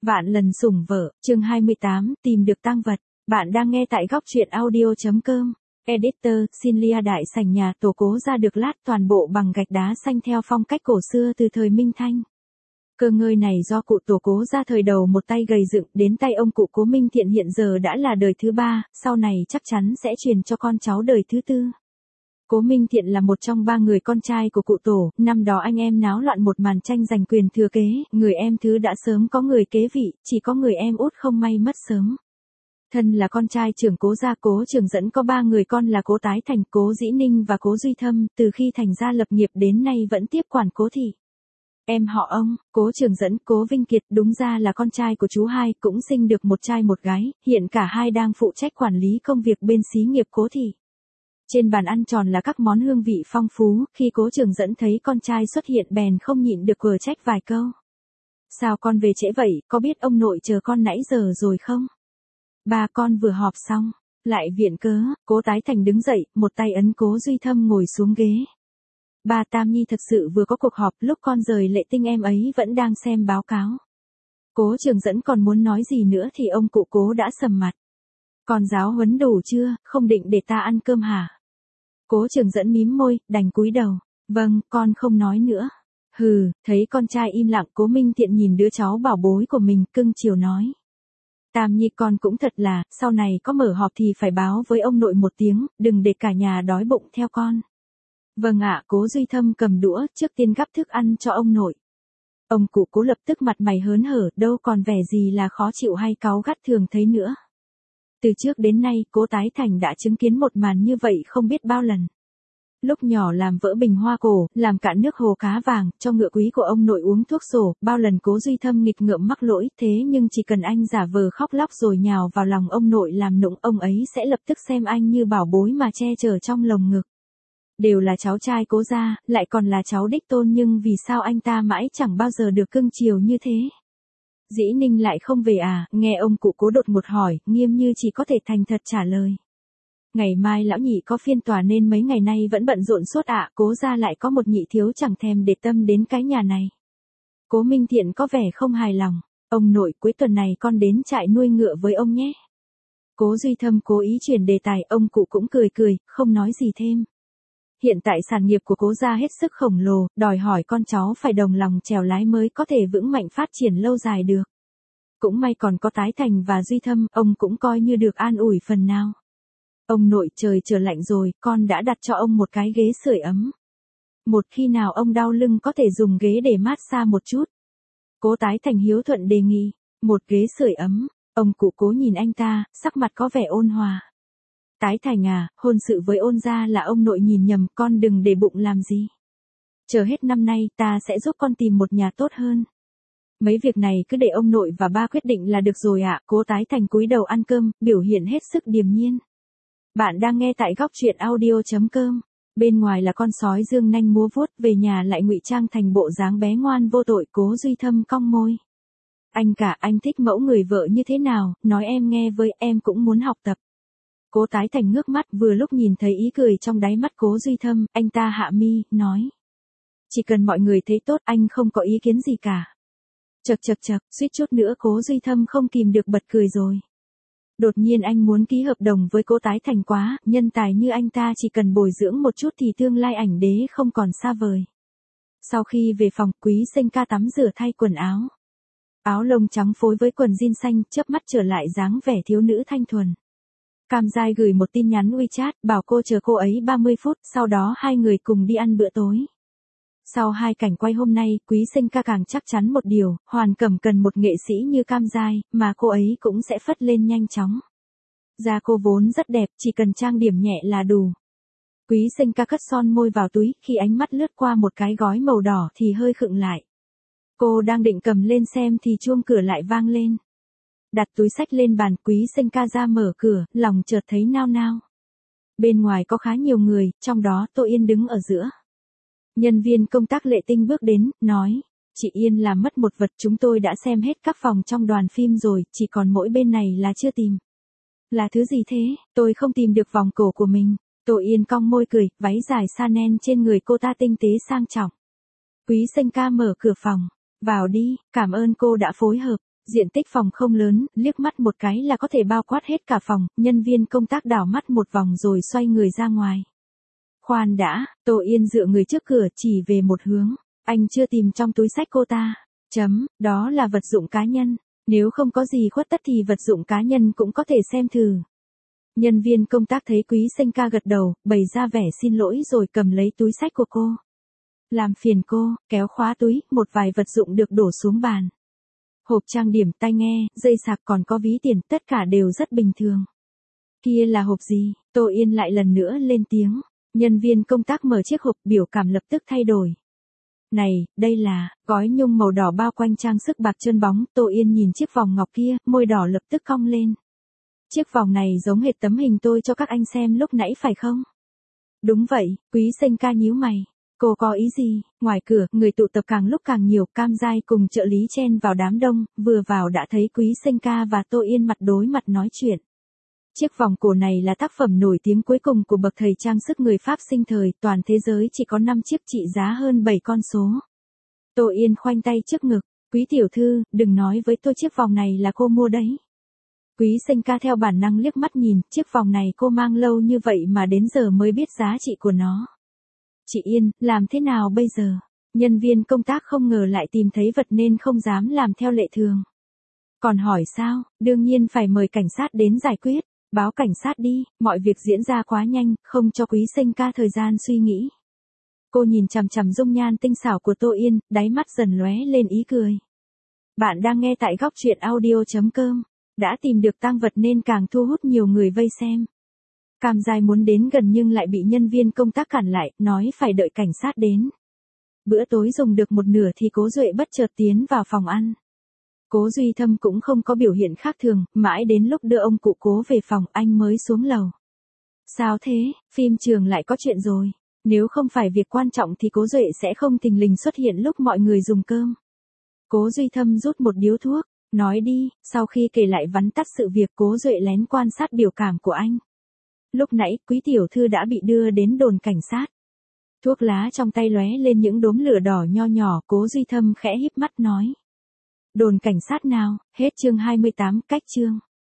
Vạn lần sủng vợ, chương 28, tìm được tang vật. Bạn đang nghe tại góc truyện audio.com. Editor, Sinlia đại sảnh nhà tổ Cố Gia được lát toàn bộ bằng gạch đá xanh theo phong cách cổ xưa từ thời Minh Thanh. Cơ ngơi này do cụ tổ Cố Gia thời đầu một tay gầy dựng đến tay ông cụ Cố Minh Thiện hiện giờ đã là đời thứ 3, sau này chắc chắn sẽ truyền cho con cháu đời thứ 4. Cố Minh Thiện là một trong 3 người con trai của cụ tổ, năm đó anh em náo loạn một màn tranh giành quyền thừa kế, người em thứ đã sớm có người kế vị, chỉ có người em út không may mất sớm. Thân là con trai trưởng Cố Gia, Cố Trường Dẫn có 3 người con là Cố Tái Thành, Cố Dĩ Ninh và Cố Duy Thâm, từ khi thành gia lập nghiệp đến nay vẫn tiếp quản Cố thị. Em họ ông, Cố Trường Dẫn, Cố Vinh Kiệt đúng ra là con trai của chú hai, cũng sinh được một trai một gái, hiện cả hai đang phụ trách quản lý công việc bên xí nghiệp Cố thị. Trên bàn ăn tròn là các món hương vị phong phú, khi Cố Trường Dẫn thấy con trai xuất hiện bèn không nhịn được quở trách vài câu. Sao con về trễ vậy, có biết ông nội chờ con nãy giờ rồi không? Ba con vừa họp xong, lại viện cớ. Cố Tái Thành đứng dậy, một tay ấn Cố Duy Thâm ngồi xuống ghế. Ba Tam Nhi thật sự vừa có cuộc họp, lúc con rời Lệ Tinh em ấy vẫn đang xem báo cáo. Cố Trường Dẫn còn muốn nói gì nữa thì ông cụ Cố đã sầm mặt. Con giáo huấn đủ chưa, không định để ta ăn cơm hả? Cố Trường Dẫn mím môi, đành cúi đầu. Vâng, con không nói nữa. Hừ, thấy con trai im lặng, Cố Minh Thiện nhìn đứa cháu bảo bối của mình, cưng chiều nói. Tam Nhi con cũng thật là, sau này có mở họp thì phải báo với ông nội một tiếng, đừng để cả nhà đói bụng theo con. Vâng ạ, Cố Duy Thâm cầm đũa, trước tiên gắp thức ăn cho ông nội. Ông cụ Cố lập tức mặt mày hớn hở, đâu còn vẻ gì là khó chịu hay cáu gắt thường thấy nữa. Từ trước đến nay, Cố Tái Thành đã chứng kiến một màn như vậy không biết bao lần. Lúc nhỏ làm vỡ bình hoa cổ, làm cạn nước hồ cá vàng, cho ngựa quý của ông nội uống thuốc sổ, bao lần Cố Duy Thâm nghịch ngợm mắc lỗi, thế nhưng chỉ cần anh giả vờ khóc lóc rồi nhào vào lòng ông nội làm nũng, ông ấy sẽ lập tức xem anh như bảo bối mà che chở trong lồng ngực. Đều là cháu trai Cố gia, lại còn là cháu đích tôn, nhưng vì sao anh ta mãi chẳng bao giờ được cưng chiều như thế? Dĩ Ninh lại không về à? Nghe ông cụ Cố đột ngột hỏi, Nghiêm Như chỉ có thể thành thật trả lời. Ngày mai lão nhị có phiên tòa nên mấy ngày nay vẫn bận rộn suốt ạ. Cố gia lại có một nhị thiếu chẳng thèm để tâm đến cái nhà này. Cố Minh Thiện có vẻ không hài lòng. Ông nội, cuối tuần này con đến trại nuôi ngựa với ông nhé. Cố Duy Thâm cố ý chuyển đề tài, ông cụ cũng cười cười, không nói gì thêm. Hiện tại sản nghiệp của Cố gia hết sức khổng lồ, đòi hỏi con cháu phải đồng lòng chèo lái mới có thể vững mạnh phát triển lâu dài được. Cũng may còn có Tái Thành và Duy Thâm, ông cũng coi như được an ủi phần nào. Ông nội, trời trở lạnh rồi, con đã đặt cho ông một cái ghế sưởi ấm. Một khi nào ông đau lưng có thể dùng ghế để mát xa một chút. Cố Tái Thành hiếu thuận đề nghị, một ghế sưởi ấm. Ông cụ Cố nhìn anh ta, sắc mặt có vẻ ôn hòa. Tái Thành à, hôn sự với Ôn gia là ông nội nhìn nhầm, con đừng để bụng làm gì. Chờ hết năm nay, ta sẽ giúp con tìm một nhà tốt hơn. Mấy việc này cứ để ông nội và ba quyết định là được rồi ạ. Cố Tái Thành cúi đầu ăn cơm, biểu hiện hết sức điềm nhiên. Bạn đang nghe tại góc truyện audio.com. Bên ngoài là con sói dương nanh múa vuốt, về nhà lại ngụy trang thành bộ dáng bé ngoan vô tội. Cố Duy Thâm cong môi. Anh cả, anh thích mẫu người vợ như thế nào, nói em nghe với, em cũng muốn học tập. Cố Tái Thành ngước mắt, vừa lúc nhìn thấy ý cười trong đáy mắt Cố Duy Thâm, anh ta hạ mi, nói. Chỉ cần mọi người thấy tốt, anh không có ý kiến gì cả. Chậc, suýt chút nữa Cố Duy Thâm không kìm được bật cười rồi. Đột nhiên anh muốn ký hợp đồng với Cố Tái Thành quá, nhân tài như anh ta chỉ cần bồi dưỡng một chút thì tương lai ảnh đế không còn xa vời. Sau khi về phòng, Quý Sinh ca tắm rửa thay quần áo. Áo lông trắng phối với quần jean xanh, chớp mắt trở lại dáng vẻ thiếu nữ thanh thuần. Cam Giai gửi một tin nhắn WeChat, bảo cô chờ cô ấy 30 phút, sau đó hai người cùng đi ăn bữa tối. Sau hai cảnh quay hôm nay, Quý Sinh ca càng chắc chắn một điều, Hoàn Cẩm cần một nghệ sĩ như Cam Giai, mà cô ấy cũng sẽ phất lên nhanh chóng. Da cô vốn rất đẹp, chỉ cần trang điểm nhẹ là đủ. Quý Sinh ca cất son môi vào túi, khi ánh mắt lướt qua một cái gói màu đỏ thì hơi khựng lại. Cô đang định cầm lên xem thì chuông cửa lại vang lên. Đặt túi xách lên bàn, Quý Sinh ca ra mở cửa, lòng chợt thấy nao nao. Bên ngoài có khá nhiều người, trong đó Tô Yên đứng ở giữa. Nhân viên công tác Lệ Tinh bước đến, nói, chị Yên làm mất một vật, chúng tôi đã xem hết các phòng trong đoàn phim rồi, chỉ còn mỗi bên này là chưa tìm. Là thứ gì thế? Tôi không tìm được vòng cổ của mình. Tô Yên cong môi cười, váy dài Chanel trên người cô ta tinh tế sang trọng. Quý Sinh ca mở cửa phòng, vào đi, cảm ơn cô đã phối hợp. Diện tích phòng không lớn, liếc mắt một cái là có thể bao quát hết cả phòng, nhân viên công tác đảo mắt một vòng rồi xoay người ra ngoài. Khoan đã, Tô Yên dựa người trước cửa chỉ về một hướng. Anh chưa tìm trong túi xách cô ta. Đó là vật dụng cá nhân. Nếu không có gì khuất tất thì vật dụng cá nhân cũng có thể xem thử. Nhân viên công tác thấy Quý Sinh ca gật đầu, bày ra vẻ xin lỗi rồi cầm lấy túi xách của cô. Làm phiền cô, kéo khóa túi, một vài vật dụng được đổ xuống bàn. Hộp trang điểm, tai nghe, dây sạc còn có ví tiền, tất cả đều rất bình thường. Kia là hộp gì? Tô Yên lại lần nữa lên tiếng. Nhân viên công tác mở chiếc hộp, biểu cảm lập tức thay đổi. Này, đây là gói nhung màu đỏ bao quanh trang sức bạc trơn bóng. Tô Yên nhìn chiếc vòng ngọc kia, môi đỏ lập tức cong lên. Chiếc vòng này giống hệt tấm hình tôi cho các anh xem lúc nãy phải không? Đúng vậy, Quý Sinh ca nhíu mày. Cô có ý gì? Ngoài cửa, người tụ tập càng lúc càng nhiều, Cam Giai cùng trợ lý chen vào đám đông, vừa vào đã thấy Quý Sinh ca và Tô Yên mặt đối mặt nói chuyện. Chiếc vòng cổ này là tác phẩm nổi tiếng cuối cùng của bậc thầy trang sức người Pháp sinh thời, toàn thế giới chỉ có 5 chiếc trị giá hơn 7 con số. Tô Yên khoanh tay trước ngực, Quý tiểu thư, đừng nói với tôi chiếc vòng này là cô mua đấy. Quý Sinh ca theo bản năng liếc mắt nhìn, chiếc vòng này cô mang lâu như vậy mà đến giờ mới biết giá trị của nó. Chị Yên, làm thế nào bây giờ? Nhân viên công tác không ngờ lại tìm thấy vật nên không dám làm theo lệ thường. Còn hỏi sao? Đương nhiên phải mời cảnh sát đến giải quyết. Báo cảnh sát đi, mọi việc diễn ra quá nhanh, không cho Quý Sinh ca thời gian suy nghĩ. Cô nhìn chằm chằm dung nhan tinh xảo của Tô Yên, đáy mắt dần lóe lên ý cười. Bạn đang nghe tại góc truyện audio.com. Đã tìm được tang vật nên càng thu hút nhiều người vây xem. Cam Giai muốn đến gần nhưng lại bị nhân viên công tác cản lại, nói phải đợi cảnh sát đến. Bữa tối dùng được một nửa thì Cố Duệ bất chợt tiến vào phòng ăn. Cố Duy Thâm cũng không có biểu hiện khác thường, mãi đến lúc đưa ông cụ Cố về phòng anh mới xuống lầu. Sao thế, phim trường lại có chuyện rồi. Nếu không phải việc quan trọng thì Cố Duệ sẽ không thình lình xuất hiện lúc mọi người dùng cơm. Cố Duy Thâm rút một điếu thuốc, nói đi, sau khi kể lại vắn tắt sự việc Cố Duệ lén quan sát biểu cảm của anh. Lúc nãy, Quý tiểu thư đã bị đưa đến đồn cảnh sát. Thuốc lá trong tay lóe lên những đốm lửa đỏ nho nhỏ, Cố Duy Thâm khẽ híp mắt nói. Đồn cảnh sát nào? Hết chương 28, cách chương.